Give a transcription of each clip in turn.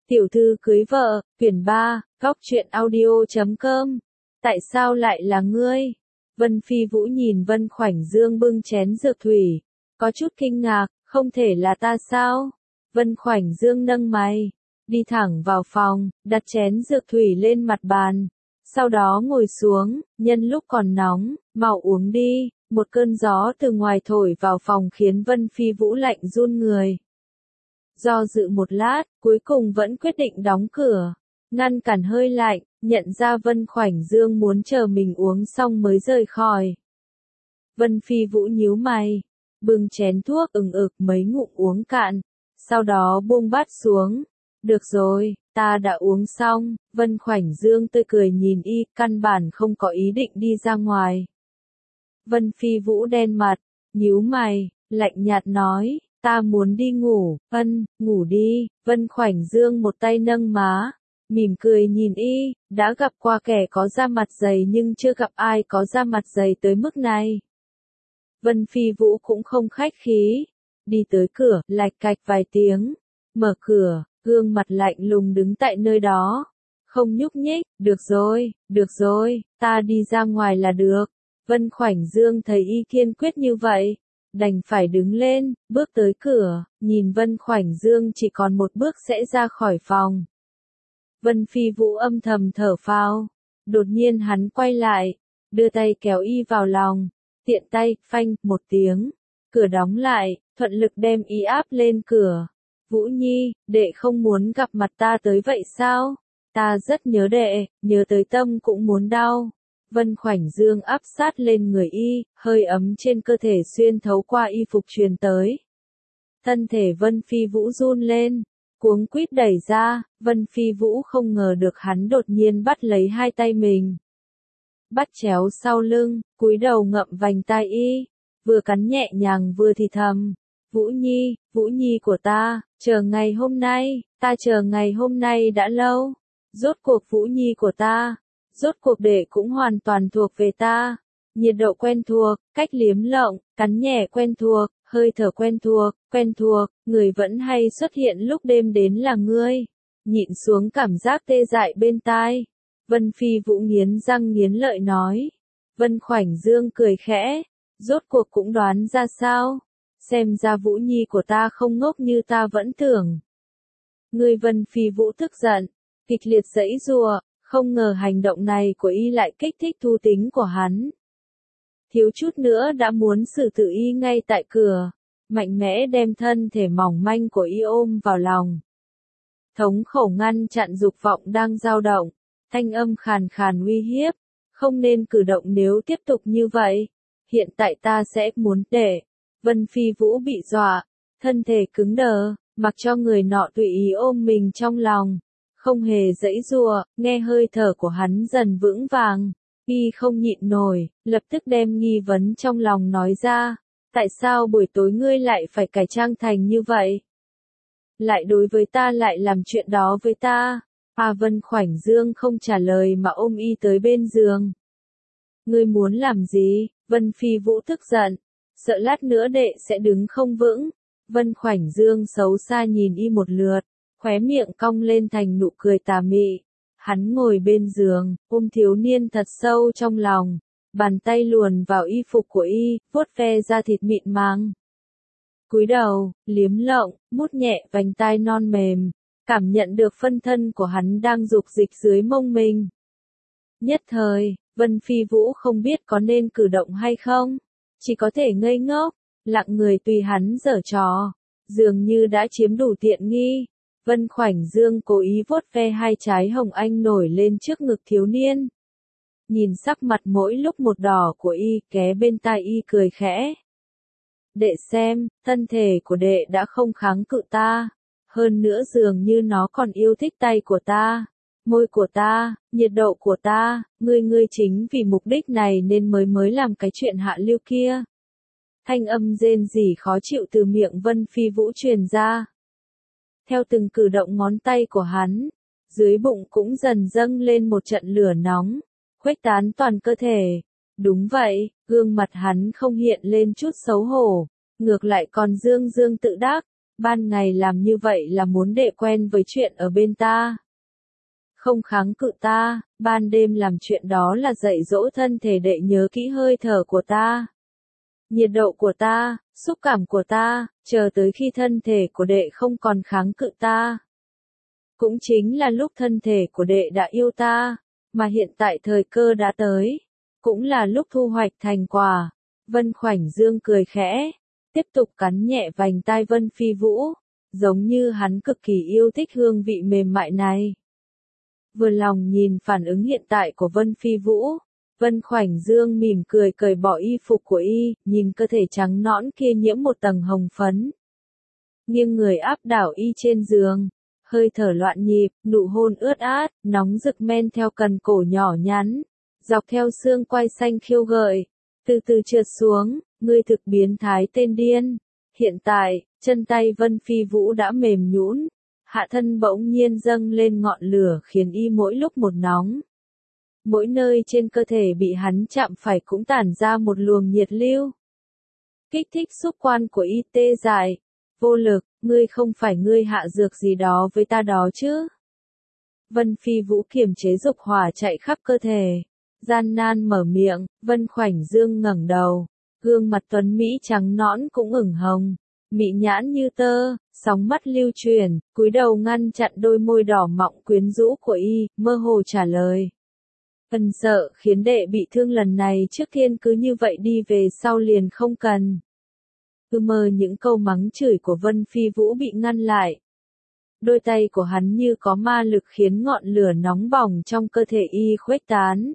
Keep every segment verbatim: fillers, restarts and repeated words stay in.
Tiểu thư cưới vợ, quyển ba, góc truyện audio chấm com. Tại sao lại là ngươi? Vân Phi Vũ nhìn Vân Khoảnh Dương bưng chén dược thủy, có chút kinh ngạc, không thể là ta sao? Vân Khoảnh Dương nâng mày, đi thẳng vào phòng, đặt chén dược thủy lên mặt bàn. Sau đó ngồi xuống, nhân lúc còn nóng, mau uống đi. Một cơn gió từ ngoài thổi vào phòng khiến Vân Phi Vũ lạnh run người. Do dự một lát, cuối cùng vẫn quyết định đóng cửa, ngăn cản hơi lạnh, nhận ra Vân Khoảnh Dương muốn chờ mình uống xong mới rời khỏi. Vân Phi Vũ nhíu mày, bưng chén thuốc ừng ực mấy ngụm uống cạn, sau đó buông bát xuống. Được rồi, ta đã uống xong. Vân Khoảnh Dương tươi cười nhìn y, căn bản không có ý định đi ra ngoài. Vân Phi Vũ đen mặt, nhíu mày, lạnh nhạt nói, ta muốn đi ngủ. Vân, ngủ đi. Vân Khoảnh Dương một tay nâng má, mỉm cười nhìn y, đã gặp qua kẻ có da mặt dày nhưng chưa gặp ai có da mặt dày tới mức này. Vân Phi Vũ cũng không khách khí, đi tới cửa, lạch cạch vài tiếng, mở cửa, gương mặt lạnh lùng đứng tại nơi đó, không nhúc nhích. Được rồi, được rồi, ta đi ra ngoài là được. Vân Khoảnh Dương thấy y kiên quyết như vậy, đành phải đứng lên, bước tới cửa, nhìn Vân Khoảnh Dương chỉ còn một bước sẽ ra khỏi phòng. Vân Phi Vũ âm thầm thở phào, đột nhiên hắn quay lại, đưa tay kéo y vào lòng, tiện tay, phanh, một tiếng, cửa đóng lại, thuận lực đem y áp lên cửa. Vũ Nhi, đệ không muốn gặp mặt ta tới vậy sao? Ta rất nhớ đệ, nhớ tới tâm cũng muốn đau. Vân Khoảnh Dương áp sát lên người y, hơi ấm trên cơ thể xuyên thấu qua y phục truyền tới. Thân thể Vân Phi Vũ run lên, cuống quýt đẩy ra. Vân Phi Vũ không ngờ được hắn đột nhiên bắt lấy hai tay mình, bắt chéo sau lưng, cúi đầu ngậm vành tai y, vừa cắn nhẹ nhàng vừa thì thầm, Vũ Nhi, Vũ Nhi của ta, chờ ngày hôm nay, ta chờ ngày hôm nay đã lâu. Rốt cuộc Vũ Nhi của ta, rốt cuộc đệ cũng hoàn toàn thuộc về ta. Nhiệt độ quen thuộc, cách liếm lộng, cắn nhẹ quen thuộc, hơi thở quen thuộc, quen thuộc, người vẫn hay xuất hiện lúc đêm đến là ngươi. Nhịn xuống cảm giác tê dại bên tai, Vân Phi Vũ nghiến răng nghiến lợi nói. Vân Khoảnh Dương cười khẽ, rốt cuộc cũng đoán ra sao? Xem ra Vũ Nhi của ta không ngốc như ta vẫn tưởng. Ngươi. Vân Phi Vũ tức giận, kịch liệt giãy giụa, không ngờ hành động này của y lại kích thích thú tính của hắn. Thiếu chút nữa đã muốn xử tử y ngay tại cửa, mạnh mẽ đem thân thể mỏng manh của y ôm vào lòng. Thống khổ ngăn chặn dục vọng đang dao động, thanh âm khàn khàn uy hiếp, không nên cử động nếu tiếp tục như vậy. Hiện tại ta sẽ muốn để. Vân Phi Vũ bị dọa, thân thể cứng đờ, mặc cho người nọ tùy ý ôm mình trong lòng, không hề giãy giụa. Nghe hơi thở của hắn dần vững vàng, y không nhịn nổi, lập tức đem nghi vấn trong lòng nói ra. Tại sao buổi tối ngươi lại phải cải trang thành như vậy? Lại đối với ta, lại làm chuyện đó với ta? À, Vân Khoảnh Dương không trả lời mà ôm y tới bên giường. Ngươi muốn làm gì? Vân Phi Vũ tức giận, sợ lát nữa đệ sẽ đứng không vững. Vân Khoảnh Dương xấu xa nhìn y một lượt, khóe miệng cong lên thành nụ cười tà mị. Hắn ngồi bên giường, ôm thiếu niên thật sâu trong lòng, bàn tay luồn vào y phục của y, vuốt ve da thịt mịn màng. Cúi đầu, liếm lộng, mút nhẹ vành tai non mềm, cảm nhận được phân thân của hắn đang dục dịch dưới mông mình. Nhất thời, Vân Phi Vũ không biết có nên cử động hay không, chỉ có thể ngây ngốc, lặng người tùy hắn giở trò, dường như đã chiếm đủ tiện nghi. Vân Khoảnh Dương cố ý vuốt ve hai trái hồng anh nổi lên trước ngực thiếu niên. Nhìn sắc mặt mỗi lúc một đỏ của y, ghé bên tai y cười khẽ. Đệ xem, thân thể của đệ đã không kháng cự ta, hơn nữa dường như nó còn yêu thích tay của ta, môi của ta, nhiệt độ của ta. Ngươi ngươi chính vì mục đích này nên mới mới làm cái chuyện hạ lưu kia. Thanh âm rên rỉ khó chịu từ miệng Vân Phi Vũ truyền ra. Theo từng cử động ngón tay của hắn, dưới bụng cũng dần dâng lên một trận lửa nóng, khuếch tán toàn cơ thể. Đúng vậy, gương mặt hắn không hiện lên chút xấu hổ, ngược lại còn dương dương tự đắc, ban ngày làm như vậy là muốn đệ quen với chuyện ở bên ta. Không kháng cự ta, ban đêm làm chuyện đó là dạy dỗ thân thể đệ nhớ kỹ hơi thở của ta, nhiệt độ của ta, xúc cảm của ta, chờ tới khi thân thể của đệ không còn kháng cự ta. Cũng chính là lúc thân thể của đệ đã yêu ta, mà hiện tại thời cơ đã tới, cũng là lúc thu hoạch thành quả. Vân Khoảnh Dương cười khẽ, tiếp tục cắn nhẹ vành tai Vân Phi Vũ, giống như hắn cực kỳ yêu thích hương vị mềm mại này. Vừa lòng nhìn phản ứng hiện tại của Vân Phi Vũ, Vân Khoảnh Dương mỉm cười cởi bỏ y phục của y, nhìn cơ thể trắng nõn kia nhiễm một tầng hồng phấn. Nghiêng người áp đảo y trên giường, hơi thở loạn nhịp, nụ hôn ướt át, nóng rực men theo cần cổ nhỏ nhắn, dọc theo xương quai xanh khiêu gợi, từ từ trượt xuống, ngươi thực biến thái tên điên. Hiện tại, chân tay Vân Phi Vũ đã mềm nhũn, hạ thân bỗng nhiên dâng lên ngọn lửa khiến y mỗi lúc một nóng. Mỗi nơi trên cơ thể bị hắn chạm phải cũng tản ra một luồng nhiệt lưu. Kích thích xúc quan của y tê dại, vô lực, ngươi không phải ngươi hạ dược gì đó với ta đó chứ. Vân Phi Vũ kiềm chế dục hỏa chạy khắp cơ thể, gian nan mở miệng. Vân Khoảnh Dương ngẩng đầu, gương mặt tuấn Mỹ trắng nõn cũng ửng hồng, mị nhãn như tơ, sóng mắt lưu chuyển, cúi đầu ngăn chặn đôi môi đỏ mọng quyến rũ của y, mơ hồ trả lời. Cần sợ khiến đệ bị thương lần này trước tiên cứ như vậy đi về sau liền không cần. Cứ mơ những câu mắng chửi của Vân Phi Vũ bị ngăn lại. Đôi tay của hắn như có ma lực khiến ngọn lửa nóng bỏng trong cơ thể y khuếch tán.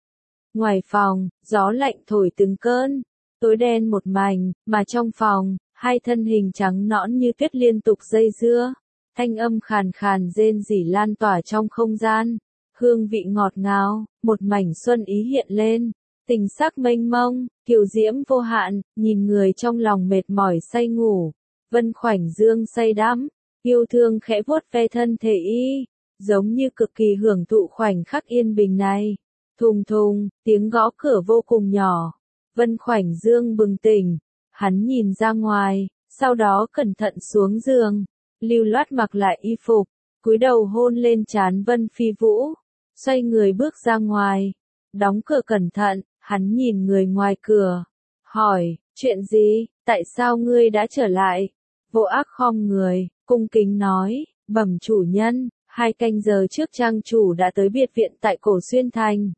Ngoài phòng, gió lạnh thổi từng cơn, tối đen một mảnh, mà trong phòng, hai thân hình trắng nõn như tuyết liên tục dây dưa, thanh âm khàn khàn rên rỉ lan tỏa trong không gian, hương vị ngọt ngào, một mảnh xuân ý hiện lên, tình sắc mênh mông, kiều diễm vô hạn, nhìn người trong lòng mệt mỏi say ngủ. Vân Khoảnh Dương say đắm, yêu thương khẽ vuốt ve thân thể y, giống như cực kỳ hưởng thụ khoảnh khắc yên bình này. Thùng thùng, tiếng gõ cửa vô cùng nhỏ. Vân Khoảnh Dương bừng tỉnh, hắn nhìn ra ngoài, sau đó cẩn thận xuống giường, lưu loát mặc lại y phục, cúi đầu hôn lên trán Vân Phi Vũ, xoay người bước ra ngoài, đóng cửa cẩn thận, hắn nhìn người ngoài cửa, hỏi, chuyện gì, tại sao ngươi đã trở lại? Vô Ác khom người, cung kính nói, bẩm chủ nhân, hai canh giờ trước trang chủ đã tới biệt viện tại Cổ Xuyên Thành.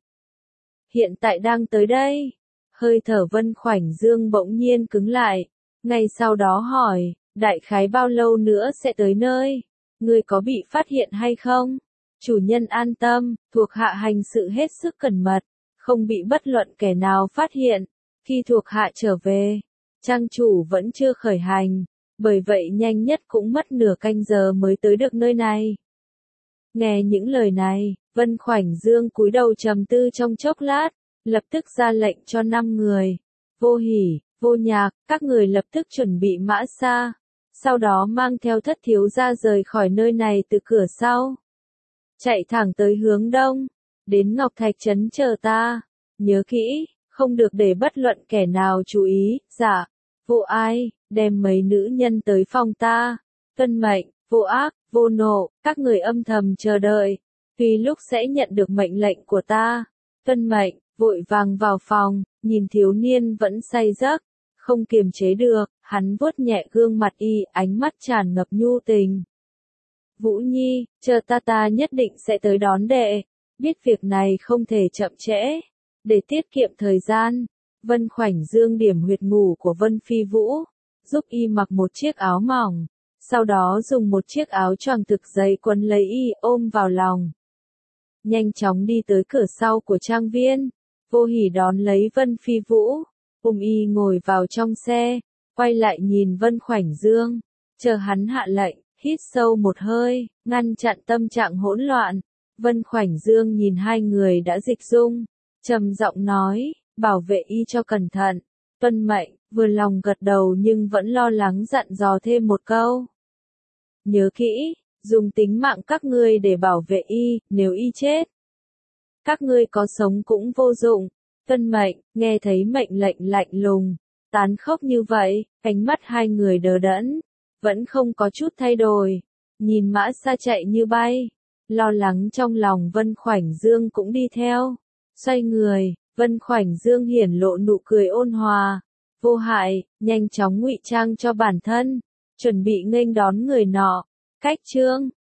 Hiện tại đang tới đây. Hơi thở Vân Khoảnh Dương bỗng nhiên cứng lại, ngay sau đó hỏi, đại khái bao lâu nữa sẽ tới nơi? Ngươi có bị phát hiện hay không? Chủ nhân an tâm, thuộc hạ hành sự hết sức cẩn mật, không bị bất luận kẻ nào phát hiện. Khi thuộc hạ trở về, trang chủ vẫn chưa khởi hành, bởi vậy nhanh nhất cũng mất nửa canh giờ mới tới được nơi này. Nghe những lời này, Vân Khoảnh Dương cúi đầu trầm tư trong chốc lát, lập tức ra lệnh cho năm người. Vô Hỉ, Vô Nhạc, các người lập tức chuẩn bị mã xa, sau đó mang theo Thất thiếu gia rời khỏi nơi này từ cửa sau. Chạy thẳng tới hướng đông, đến Ngọc Thạch Trấn chờ ta. Nhớ kỹ, không được để bất luận kẻ nào chú ý. Dạ, Vô Ai, đem mấy nữ nhân tới phòng ta. Tuân mệnh. Vô Ác, Vô Nộ, các người âm thầm chờ đợi, tùy lúc sẽ nhận được mệnh lệnh của ta. Tuân mệnh. Vội vàng vào phòng, nhìn thiếu niên vẫn say giấc, không kiềm chế được, hắn vuốt nhẹ gương mặt y, ánh mắt tràn ngập nhu tình. Vũ Nhi, chờ ta ta nhất định sẽ tới đón đệ, biết việc này không thể chậm trễ, để tiết kiệm thời gian. Vân Khoảnh Dương điểm huyệt ngủ của Vân Phi Vũ, giúp y mặc một chiếc áo mỏng, sau đó dùng một chiếc áo choàng thực dày quấn lấy y, ôm vào lòng. Nhanh chóng đi tới cửa sau của trang viên. Vô Hỉ đón lấy Vân Phi Vũ, ôm y ngồi vào trong xe, quay lại nhìn Vân Khoảnh Dương, chờ hắn hạ lệnh, hít sâu một hơi, ngăn chặn tâm trạng hỗn loạn. Vân Khoảnh Dương nhìn hai người đã dịch dung, trầm giọng nói, bảo vệ y cho cẩn thận. Tuân mệnh. Vừa lòng gật đầu nhưng vẫn lo lắng dặn dò thêm một câu. Nhớ kỹ, dùng tính mạng các ngươi để bảo vệ y, nếu y chết, các ngươi có sống cũng vô dụng. Tuân mệnh. Nghe thấy mệnh lệnh lạnh lùng, tàn khốc như vậy, ánh mắt hai người đờ đẫn. vẫn không có chút thay đổi. Nhìn Mã Sa chạy như bay, lo lắng trong lòng Vân Khoảnh Dương cũng đi theo. Xoay người, Vân Khoảnh Dương hiển lộ nụ cười ôn hòa, vô hại, nhanh chóng ngụy trang cho bản thân, chuẩn bị nghênh đón người nọ. Cách chương